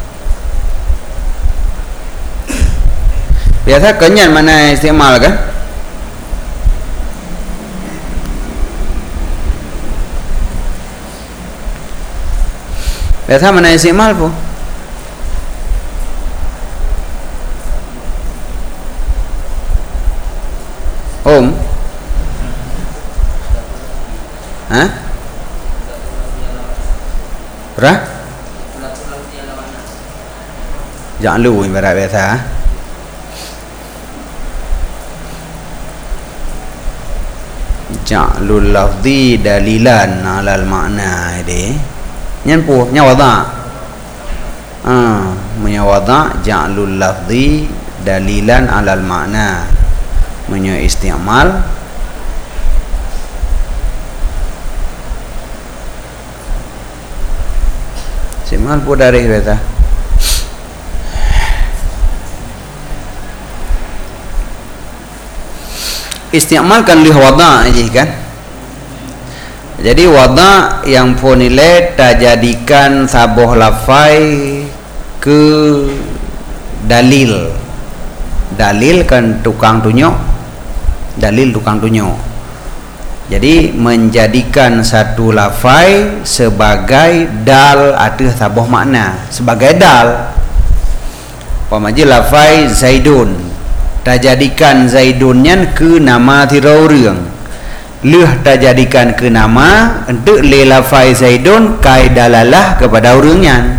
Biasa kenyan mana isti'mal kan? Biasa mana isti'mal po? Hah? Berah? Jangan lu ibarat biasa. ja'lul lafzi dalilan alal makna ini nyan pu nya wada punya wada ja'lul lafzi dalilan alal makna punya isti'mal simal pu dari beta isti'mal kan lih wada aja kan. Jadi wada yang pun nilai tak jadikan sabuh lafai ke dalil. Dalil kan tukang tunjuk. Dalil tukang tunjuk. Jadi menjadikan satu lafai sebagai dal ada sabuh makna, sebagai dal. Pamaji lafai Zaidun tak jadikan Zaidunnya ke nama tirau orang leh tak jadikan ke nama untuk le lafai Zaidun kai dalalah kepada orangnya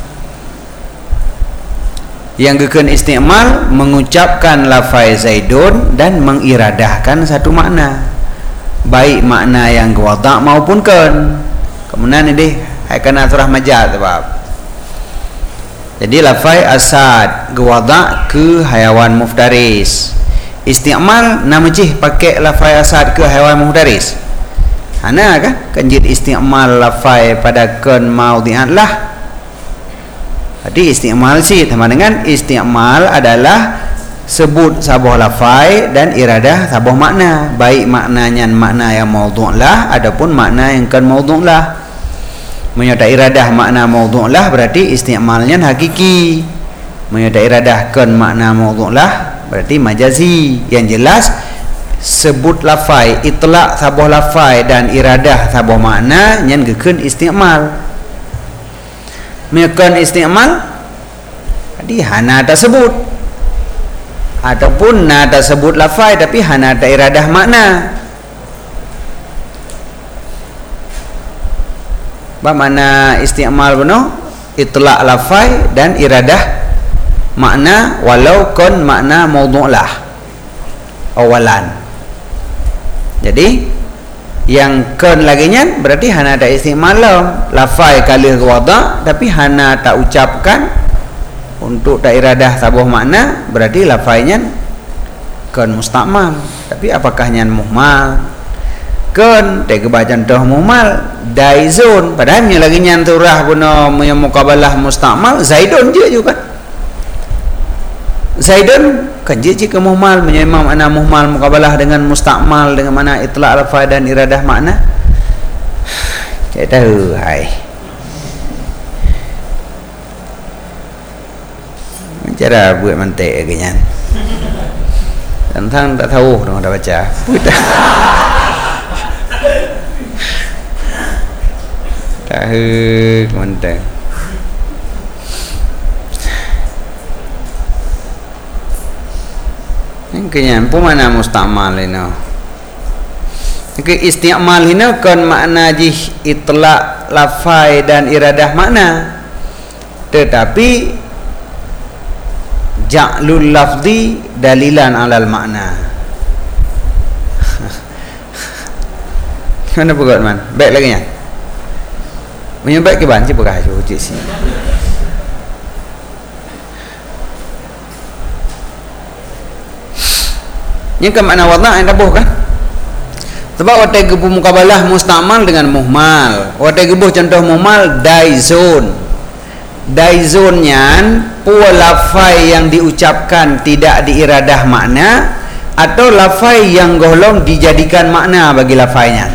yang gekan isti'mal mengucapkan lafai Zaidun dan mengiradahkan satu makna baik makna yang wada' maupun kan kemudian ini akan aturah majaz sebab jadi lafai asad gewada ke hayawan muftaris isti'mal nama cih pakai lafai asad ke hayawan muftaris hana kan kanjit isti'mal lafai pada kan maudhi'at lah jadi isti'mal sih sama dengan isti'mal adalah sebut sabuh lafai dan iradah sabuh makna baik maknanya makna yang maudhu' lah adapun makna yang kan maudhu' lah menyata iradah makna maudhu' lah berarti isti'malnya hakiki menyata iradah kan makna maudhu' lah berarti majazi yang jelas sebut lafai itlaq sabuh lafai dan iradah sabuh makna yang gekeun isti'mal menyekun isti'mal jadi hana tersebut ataupun na tersebut lafai tapi hana tak iradah makna mana isti'mal benar itlaq lafai dan iradah makna walau kon makna maudhu' lah awalan jadi yang kon laginya berarti hana tak isti'mal lafai kali wada tapi hana tak ucapkan untuk tak iradah sabuh makna berarti lafainya kon musta'mal tapi apakah nyan muhmal kan tega bacaan contoh muhmal daizun padahal yang lagi nyanturah guna mukabalah musta'mal zaidun je juga zaidun kan je ke muhmal menyimam makna muhmal mukabalah dengan musta'mal dengan mana itlaq lafai dan iradah makna tak tahu hai cara buat mantek agaknya tentang tak tahu orang dah baca tahu mantek yang kenyan pun mana musta'mal ini isti'mal ini kan makna jih itlaq lafai dan iradah makna tetapi ja'lul lafzi dalilan alal makna mana buat man baik lagi ya menyebab ke ban siapa kah cuci sini ini kan makna wada' yang tabuh kan sebab watai gebuh mukabalah musta'mal dengan muhmal watai gebuh contoh muhmal daizun daizunnya pua lafai yang diucapkan tidak diiradah makna atau lafai yang golong dijadikan makna bagi lafainya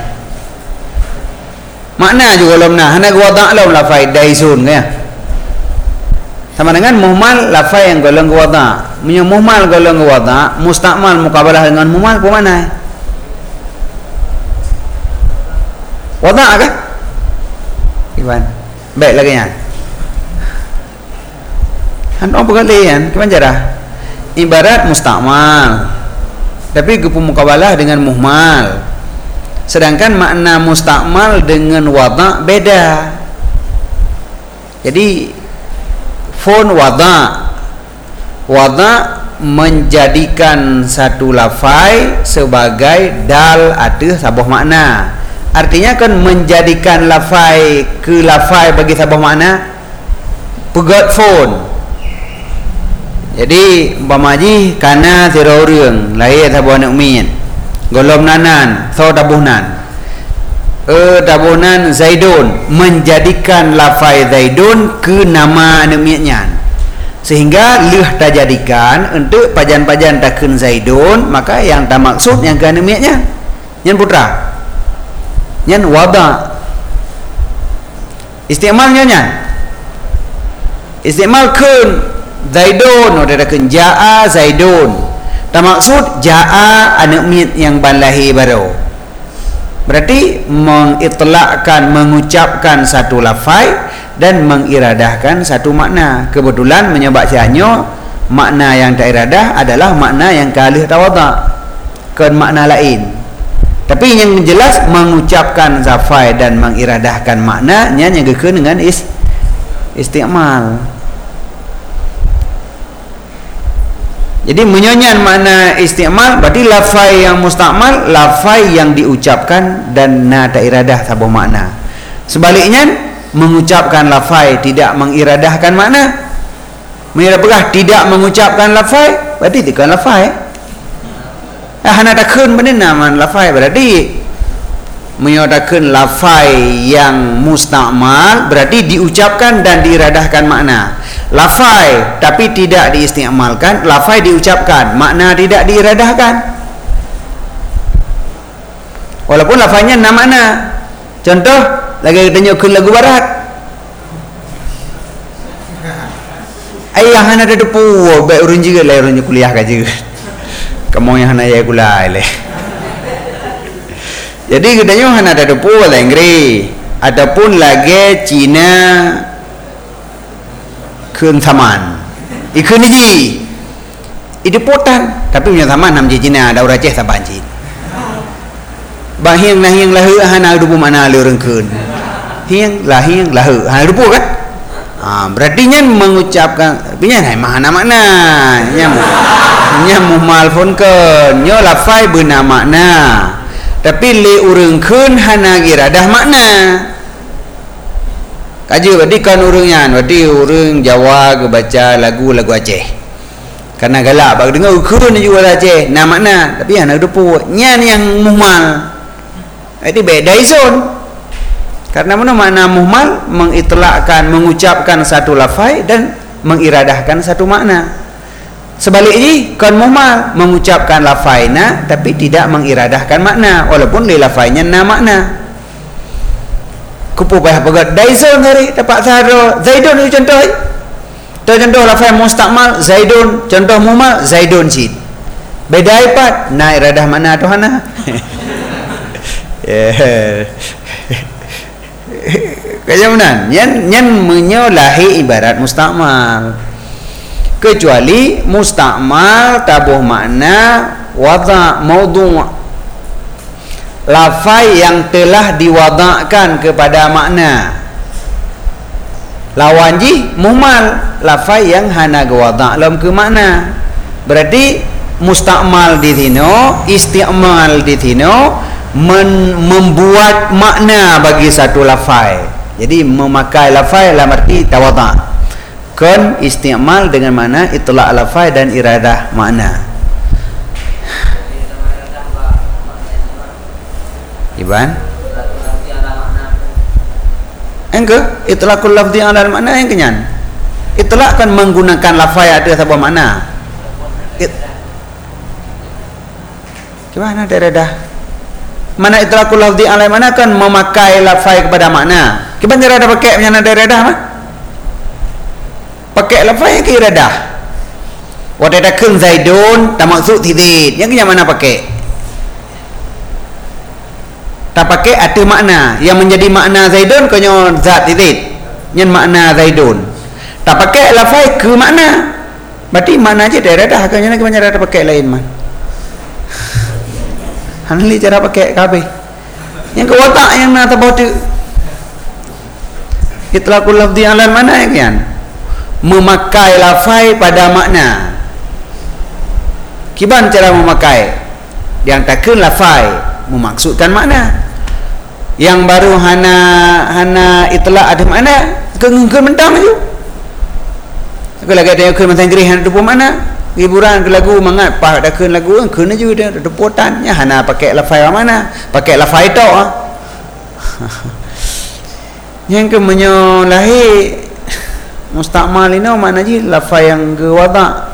makna juga golong nah hana wada' law lafai daizun ya sama dengan muhmal lafai yang golong wada' punya muhmal golong wada' musta'mal mukabalah dengan muhmal apa mana wada' kah Iwan baik lagi ya apa kalian gimana cara ibarat musta'mal tapi gepu mukabalah dengan muhmal sedangkan makna musta'mal dengan wada' beda jadi fun wada' menjadikan satu lafai sebagai dal atas sebuah makna. Artinya kan menjadikan lafai ke lafai bagi sebuah makna. Pegat phone. Jadi umpama ji kana zero orang lahir sebuah anak min. Golom nanan, so tabuhnan. Tabuhnan Zaidun, menjadikan lafai Zaidun ke nama anak minnya. Sehingga leh tak jadikan untuk pajan-pajan takun Zaidun, maka yang tak maksud yang ke anemiatnya yang putra yang wada istimalnya nya istimal kun Zaidun atau takun jaa Zaidun, tak maksud jaa anemiat yang balahi baru. Berarti mengitlakkan, mengucapkan satu lafai dan mengiradahkan satu makna. Kebetulan menyebabkannya makna yang tak iradah adalah makna yang kalih tawadha ke makna lain. Tapi yang jelas mengucapkan lafai dan mengiradahkan maknanya yang gekun dengan istimal. Jadi menyonyan makna istimal berarti lafai yang mustakmal, lafai yang diucapkan dan tak iradah sebuah makna. Sebaliknya mengucapkan lafai tidak mengiradahkan makna, mengiradahkan tidak mengucapkan lafai berarti tidak lafai. Hana takun benar nama lafai berarti menyatakan lafai yang mustakmal berarti diucapkan dan diiradahkan makna. Lafai tapi tidak diistimalkan, lafai diucapkan, makna tidak diiradahkan. Walaupun lafainya enam makna. Contoh lagi kita nyokun lagu barat. Ayah hana ada depu, baik urun juga lah urun kuliah kaji. Kamu yang hana ya kuliah le. Jadi katanya hana ada depu lah Inggris ataupun lagi Cina keun saman. Ikun ji. Itu potan, tapi punya saman nam Cina ada orang Aceh saban Cina. Bahiang nahiang lahu hana depu mana le orang keun. Hiang lahu hana depu kan? Berarti nya mengucapkan punya mana makna nya muhmal pun ke nya lafai beuna makna tapi le urang keun hana iradah makna kaji berarti kan urangnya berarti urang Jawa ke baca lagu Aceh karena galak bag dengar keun juga Aceh na makna tapi hana depu nya yang muhmal itu beda ison. Karena mana makna muhmal mengitlakkan, mengucapkan satu lafai dan mengiradahkan satu makna. Sebaliknya kan muhmal mengucapkan lafaina tapi tidak mengiradahkan makna walaupun di lafainya na makna. Kupu payah pegat Daizon hari dapat sahara Zaidun itu contoh. Contoh lafai mustakmal Zaidun, contoh muhmal Zaidun sid. Beda ipat na iradah makna tu hana. Kejamunan yang menyolahi ibarat mustakmal kecuali mustakmal tabuh makna wada' maudhu' lafai yang telah diwada'kan kepada makna lawan ji muhmal lafai yang hana gewada' lam ke makna berarti mustakmal di sino isti'mal di sino membuat makna bagi satu lafai. Jadi memakai lafai dalam arti tawadha. Kan isti'mal dengan makna itlaq lafai dan iradah makna. Iban? Engke itlaqul lafzi ala makna yang kenyan. Itlaq kan menggunakan lafai ada sebuah makna. Gimana iradah? Mana itlaqul lafzi ala makna kan memakai lafai kepada makna. Kita cara ada pakai macam ada iradah mah? Pakai lafaz ke iradah. Wada kun Zaidun tak maksud titik. Yang yang mana pakai? Tak pakai ada makna. Yang menjadi makna Zaidun kanya zat titik. Yang makna Zaidun. Tak pakai lafaz ke makna. Berarti makna aja ada iradah kanya kita cara ada pakai lain mah. Hanli cara pakai kabeh. Yang ke watak yang nak tahu tu itlaqul lafzi ala mana kan memakai lafai pada makna Kiban cara memakai. Yang takkan lafai memaksudkan makna. Yang baru hana itlaq ada makna, ke mentang je. Kalau lagi ada ke mentang gerihan ada mana? Hiburan ke lagu mangat pak dak keun lagu keun je dia depotan nya hana pakai lafai mana? Pakai lafai tok ah. Yang ke menyo lahir mustaqmal ini mana je lafai yang ke wada'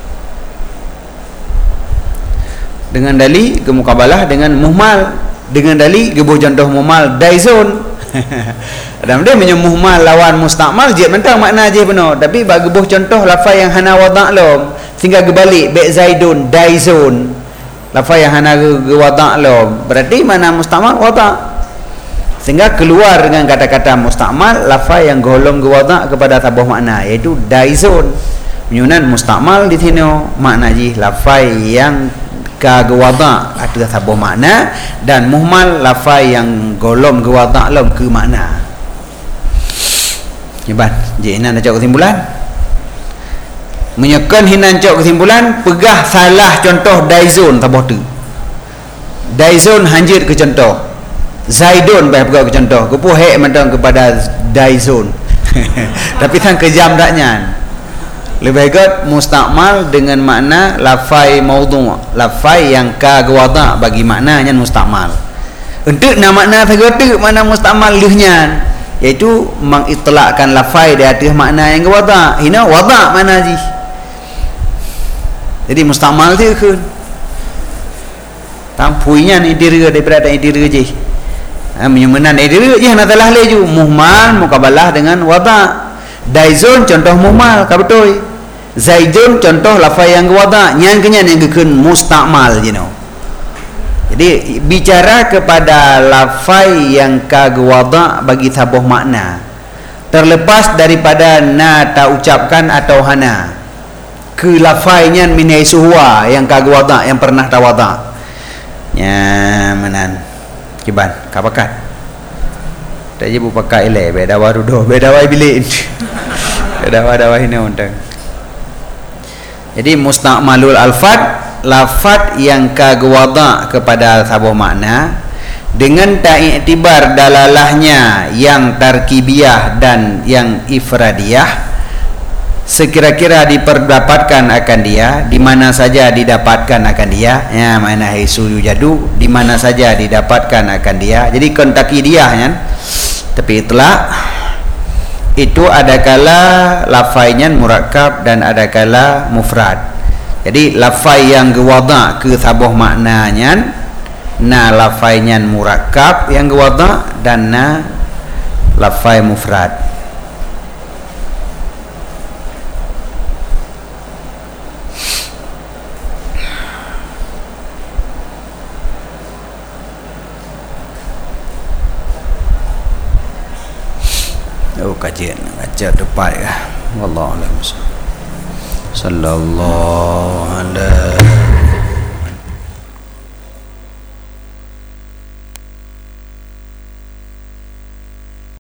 dengan dali ke mukabalah dengan muhmal, dengan dali ke contoh muhmal daizun. Dan dia menyo muhmal lawan mustaqmal je mentang makna je benar, tapi bagi buh contoh lafai yang hana wada' lom sehingga gebalik be zaidun daizun, lafai yang hana ge wada' lom berarti mana mustaqmal wada', sehingga keluar dengan kata-kata mustaqmal lafai yang golong ge wada' kepada tabuh makna iaitu daizun. Menyunan mustaqmal di sini makna ji lafai yang ka ge wada' ada tabuh makna, dan muhmal lafai yang golong ge wada' lom ke makna. Jeban, je ina nak cak kesimpulan. Menyekan hinan cak kesimpulan, pegah salah contoh daizun tabuh tu. Daizun hanjir ke contoh. Zaidun baik pegah ke contoh. Kepuh hek mentang kepada daizun. Tapi tang kejam daknya. Lebih baik mustaqmal dengan makna lafai maudhu', lafai yang ka wada' bagi maknanya mustaqmal. Untuk nama makna tergotu mana mustaqmal lihnya, iaitu mengitlakkan lafai di atas makna yang wada'. Hina wada' mana ji? Jadi mustaqmal tu ke tampuinya ni diri daripada diri je. Menyumenan diri je nak telah leju muhmal mukabalah dengan wada'. Daizun contoh muhmal ka betul. Zaidun contoh lafai yang wada', yang kenyan yang keun mustaqmal je no. Jadi bicara kepada lafai yang ka wada' bagi tabuh makna, terlepas daripada na tak ucapkan atau hana, ke lafainya min suhwa yang ka wada' yang pernah ta wada'. Nya menan kiban ka pakat. Tak je bu pakai le beda waru do beda wai bilik. Beda wai ni undang. Jadi mustaqmalul alfad, lafad yang ka wada' kepada tabuh makna dengan tak iktibar dalalahnya yang tarkibiyah dan yang ifradiyah, sekira-kira diperdapatkan akan dia, di mana saja didapatkan akan dia. Ya, mana haisu yujadu, di mana saja didapatkan akan dia. Jadi kontakidiyah kan. Tapi itulah itu ada kala lafainya murakkab dan ada kala mufrad. Jadi lafai yang gewada' ke tabuh maknanya na lafainya murakkab yang gewada' dan na lafai mufrad. Kajian baca depan ya. Wallahu a'lam. Sallallahu alaihi